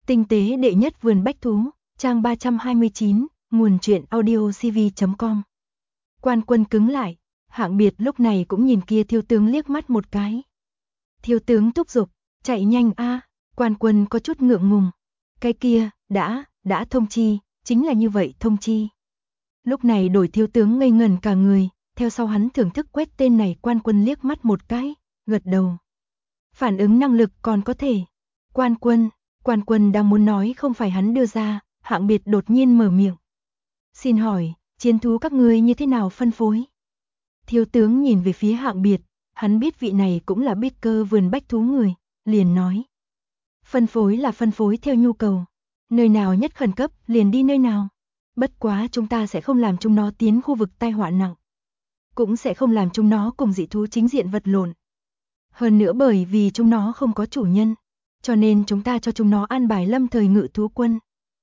Tinh tế đệ nhất vườn bách thú, trang 329, nguồn truyện audiocv.com. Quan Quân cứng lại, Hạng Biệt lúc này cũng nhìn kia Thiêu tướng liếc mắt một cái. Thiêu tướng thúc giục, chạy nhanh a. Quan Quân có chút ngượng ngùng. Cái kia, đã thông chi, chính là như vậy thông chi. Lúc này đổi Thiêu tướng ngây ngẩn cả người, theo sau hắn thưởng thức quét tên này Quan Quân liếc mắt một cái, gật đầu. Phản ứng năng lực còn có thể. Quan Quân đang muốn nói không phải hắn đưa ra, Hạng Biệt đột nhiên mở miệng. Xin hỏi, chiến thú các ngươi như thế nào phân phối? Thiếu tướng nhìn về phía Hạng Biệt, hắn biết vị này cũng là biết cơ vườn bách thú người, liền nói. Phân phối là phân phối theo nhu cầu, nơi nào nhất khẩn cấp liền đi nơi nào. Bất quá chúng ta sẽ không làm chúng nó tiến khu vực tai họa nặng, cũng sẽ không làm chúng nó cùng dị thú chính diện vật lộn. Hơn nữa bởi vì chúng nó không có chủ nhân, cho nên chúng ta cho chúng nó an bài lâm thời ngự thú quân.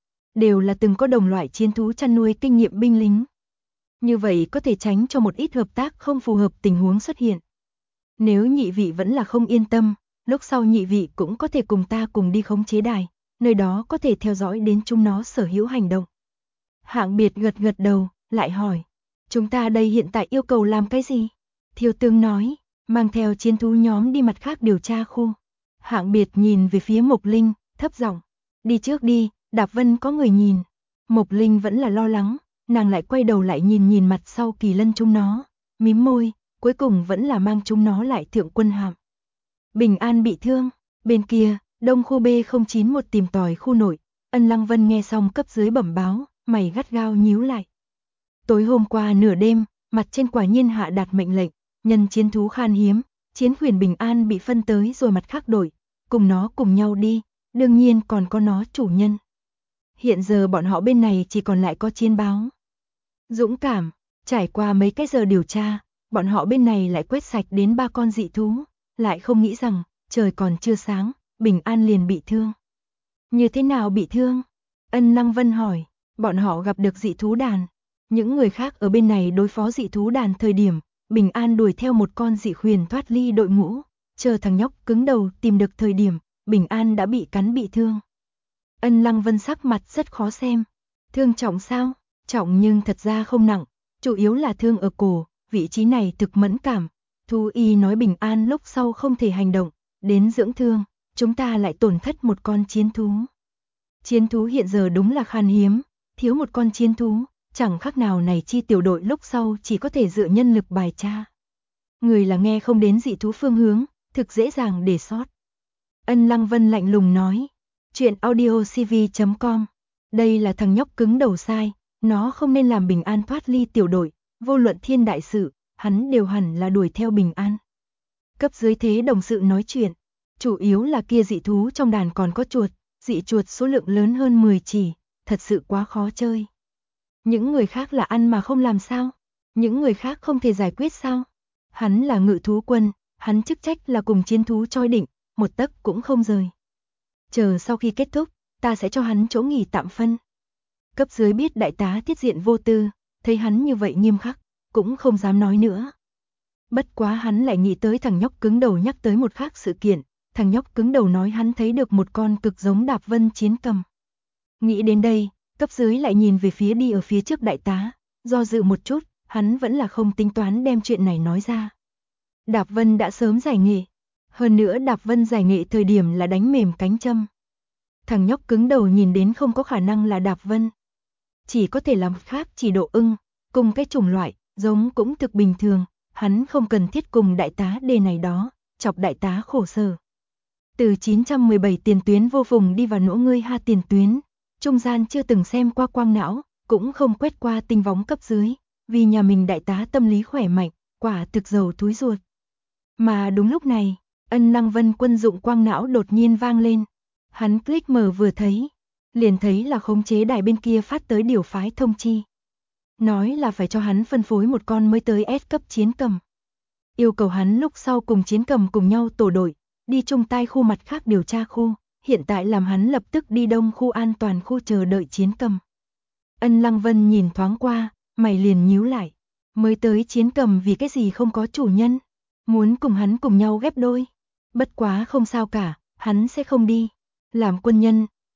Đều là từng có đồng loại chiến thú chăn nuôi kinh nghiệm binh lính. Như vậy có thể tránh cho một ít hợp tác không phù hợp tình huống xuất hiện. Nếu nhị vị vẫn là không yên tâm, lúc sau nhị vị cũng có thể cùng ta cùng đi khống chế đài, nơi đó có thể theo dõi đến chúng nó sở hữu hành động. Hạng Biệt gật đầu, lại hỏi, chúng ta đây hiện tại yêu cầu làm cái gì? Thiêu tướng nói, mang theo chiến thú nhóm đi mặt khác điều tra khu. Hạng Biệt nhìn về phía Mộc Linh, thấp giọng, đi trước đi, Đạp Vân có người nhìn. Mộc Linh vẫn là lo lắng, nàng lại quay đầu lại nhìn mặt sau Kỳ Lân chúng nó, mím môi, cuối cùng vẫn là mang chúng nó lại thượng quân hạm. Bình An bị thương, bên kia, Đông khu B091 tìm tòi khu nội, Ân Lăng Vân nghe xong cấp dưới bẩm báo, mày gắt gao nhíu lại. Tối hôm qua nửa đêm, mặt trên quả nhiên hạ đạt mệnh lệnh, nhân chiến thú khan hiếm, chiến khuyển Bình An bị phân tới rồi mặt khác đổi, cùng nó cùng nhau đi, đương nhiên còn có nó chủ nhân. Hiện giờ bọn họ bên này chỉ còn lại có chiến báo. Dũng cảm, trải qua mấy cái giờ điều tra, bọn họ bên này lại quét sạch đến 3 con dị thú, lại không nghĩ rằng, trời còn chưa sáng, Bình An liền bị thương. Như thế nào bị thương? Ân Lăng Vân hỏi, bọn họ gặp được dị thú đàn. Những người khác ở bên này đối phó dị thú đàn thời điểm, Bình An đuổi theo một con dị khuyển thoát ly đội ngũ, chờ thằng nhóc cứng đầu tìm được thời điểm, Bình An đã bị cắn bị thương. Ân Lăng Vân sắc mặt rất khó xem. Thương trọng sao? Trọng nhưng thật ra không nặng, chủ yếu là thương ở cổ, vị trí này thực mẫn cảm. Thú y nói Bình An lúc sau không thể hành động, đến dưỡng thương, chúng ta lại tổn thất một con chiến thú. Chiến thú hiện giờ đúng là khan hiếm, thiếu một con chiến thú, chẳng khác nào này chi tiểu đội lúc sau chỉ có thể dựa nhân lực bài tra. Người là nghe không đến dị thú phương hướng, thực dễ dàng để sót. Ân Lăng Vân lạnh lùng nói, chuyện audiocv.com, đây là thằng nhóc cứng đầu sai, nó không nên làm Bình An thoát ly tiểu đội, vô luận thiên đại sự, hắn đều hẳn là đuổi theo Bình An. Cấp dưới thế đồng sự nói chuyện, chủ yếu là kia dị thú trong đàn còn có chuột, dị chuột số lượng lớn hơn 10 chỉ, thật sự quá khó chơi. Những người khác là ăn mà không làm sao? Những người khác không thể giải quyết sao? Hắn là ngự thú quân, hắn chức trách là cùng chiến thú choi định, một tấc cũng không rời. Chờ sau khi kết thúc, ta sẽ cho hắn chỗ nghỉ tạm phân. Cấp dưới biết đại tá Tiết Diện vô tư, thấy hắn như vậy nghiêm khắc, cũng không dám nói nữa. Bất quá hắn lại nghĩ tới thằng nhóc cứng đầu nhắc tới một khác sự kiện, thằng nhóc cứng đầu nói hắn thấy được một con cực giống Đạp Vân chiến cầm. Nghĩ đến đây, cấp dưới lại nhìn về phía đi ở phía trước đại tá, do dự một chút, hắn vẫn là không tính toán đem chuyện này nói ra. Đạp Vân đã sớm giải nghệ, hơn nữa Đạp Vân giải nghệ thời điểm là đánh mềm cánh châm. Thằng nhóc cứng đầu nhìn đến không có khả năng là Đạp Vân. Chỉ có thể làm khác chỉ độ ưng, cùng cái chủng loại, giống cũng thực bình thường, hắn không cần thiết cùng đại tá đề này đó, chọc đại tá khổ sở. Từ 917 tiền tuyến vô phùng đi vào nỗ ngươi ha tiền tuyến, trung gian chưa từng xem qua quang não, cũng không quét qua tinh võng cấp dưới, vì nhà mình đại tá tâm lý khỏe mạnh, quả thực dầu túi ruột. Mà đúng lúc này, Ân Lăng Vân quân dụng quang não đột nhiên vang lên. Hắn click mở vừa thấy, liền thấy là khống chế đài bên kia phát tới điều phái thông chi. Nói là phải cho hắn phân phối một con mới tới S cấp chiến cầm. Yêu cầu hắn lúc sau cùng chiến cầm cùng nhau tổ đội, đi chung tai khu mặt khác điều tra khu, hiện tại làm hắn lập tức đi đông khu an toàn khu chờ đợi chiến cầm. Ân Lăng Vân nhìn thoáng qua, mày liền nhíu lại. Mới tới chiến cầm vì cái gì không có chủ nhân, muốn cùng hắn cùng nhau ghép đôi. Bất quá không sao cả, hắn sẽ không đi. Làm quân nhân,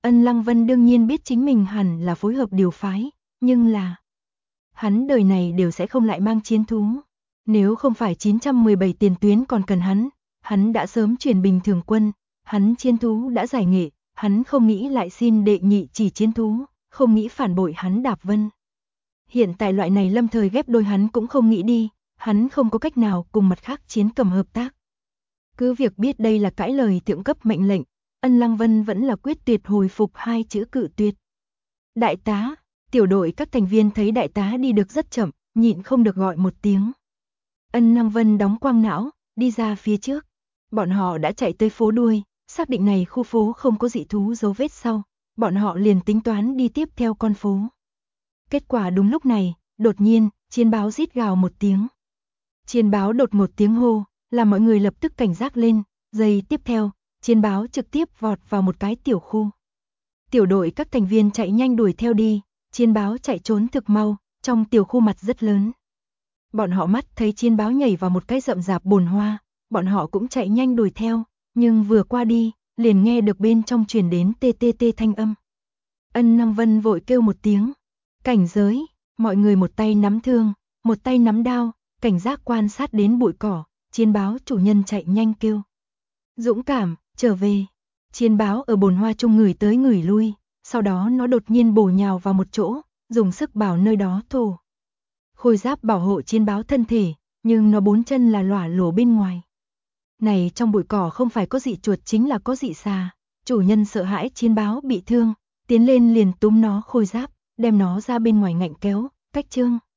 Ân Lăng Vân đương nhiên biết chính mình hẳn là phối hợp điều phái, nhưng là hắn đời này đều sẽ không lại mang chiến thú. Nếu không phải 917 tiền tuyến còn cần hắn đã sớm chuyển bình thường quân, hắn chiến thú đã giải nghệ, hắn không nghĩ lại xin đệ nhị chỉ chiến thú, không nghĩ phản bội hắn Đạp Vân. Hiện tại loại này lâm thời ghép đôi hắn cũng không nghĩ đi, hắn không có cách nào cùng mặt khác chiến cầm hợp tác. Cứ việc biết đây là cãi lời thượng cấp mệnh lệnh, Ân Lăng Vân vẫn là quyết tuyệt hồi phục hai chữ cự tuyệt. Đại tá, tiểu đội các thành viên thấy đại tá đi được rất chậm, nhịn không được gọi một tiếng. Ân Lăng Vân đóng quang não, đi ra phía trước. Bọn họ đã chạy tới phố đuôi, xác định này khu phố không có dị thú dấu vết sau, bọn họ liền tính toán đi tiếp theo con phố. Kết quả đúng lúc này, đột nhiên, chiên báo rít gào một tiếng. Chiên báo đột một tiếng hô, làm mọi người lập tức cảnh giác lên, giây tiếp theo, chiên báo trực tiếp vọt vào một cái tiểu khu. Tiểu đội các thành viên chạy nhanh đuổi theo đi, chiên báo chạy trốn thực mau, trong tiểu khu mặt rất lớn. Bọn họ mắt thấy chiên báo nhảy vào một cái rậm rạp bồn hoa, bọn họ cũng chạy nhanh đuổi theo, nhưng vừa qua đi, liền nghe được bên trong truyền đến tê tê tê thanh âm. Ân Lăng Vân vội kêu một tiếng, cảnh giới, mọi người một tay nắm thương, một tay nắm đao, cảnh giác quan sát đến bụi cỏ, chiên báo chủ nhân chạy nhanh kêu. Dũng cảm, trở về. Chiên báo ở bồn hoa chung người tới người lui, sau đó nó đột nhiên bổ nhào vào một chỗ, dùng sức bảo nơi đó thổ. Khôi giáp bảo hộ chiên báo thân thể, nhưng nó bốn chân là lỏa lổ bên ngoài. Này trong bụi cỏ không phải có dị chuột chính là có dị xà, chủ nhân sợ hãi chiên báo bị thương, tiến lên liền túm nó khôi giáp, đem nó ra bên ngoài ngạnh kéo, cách trương.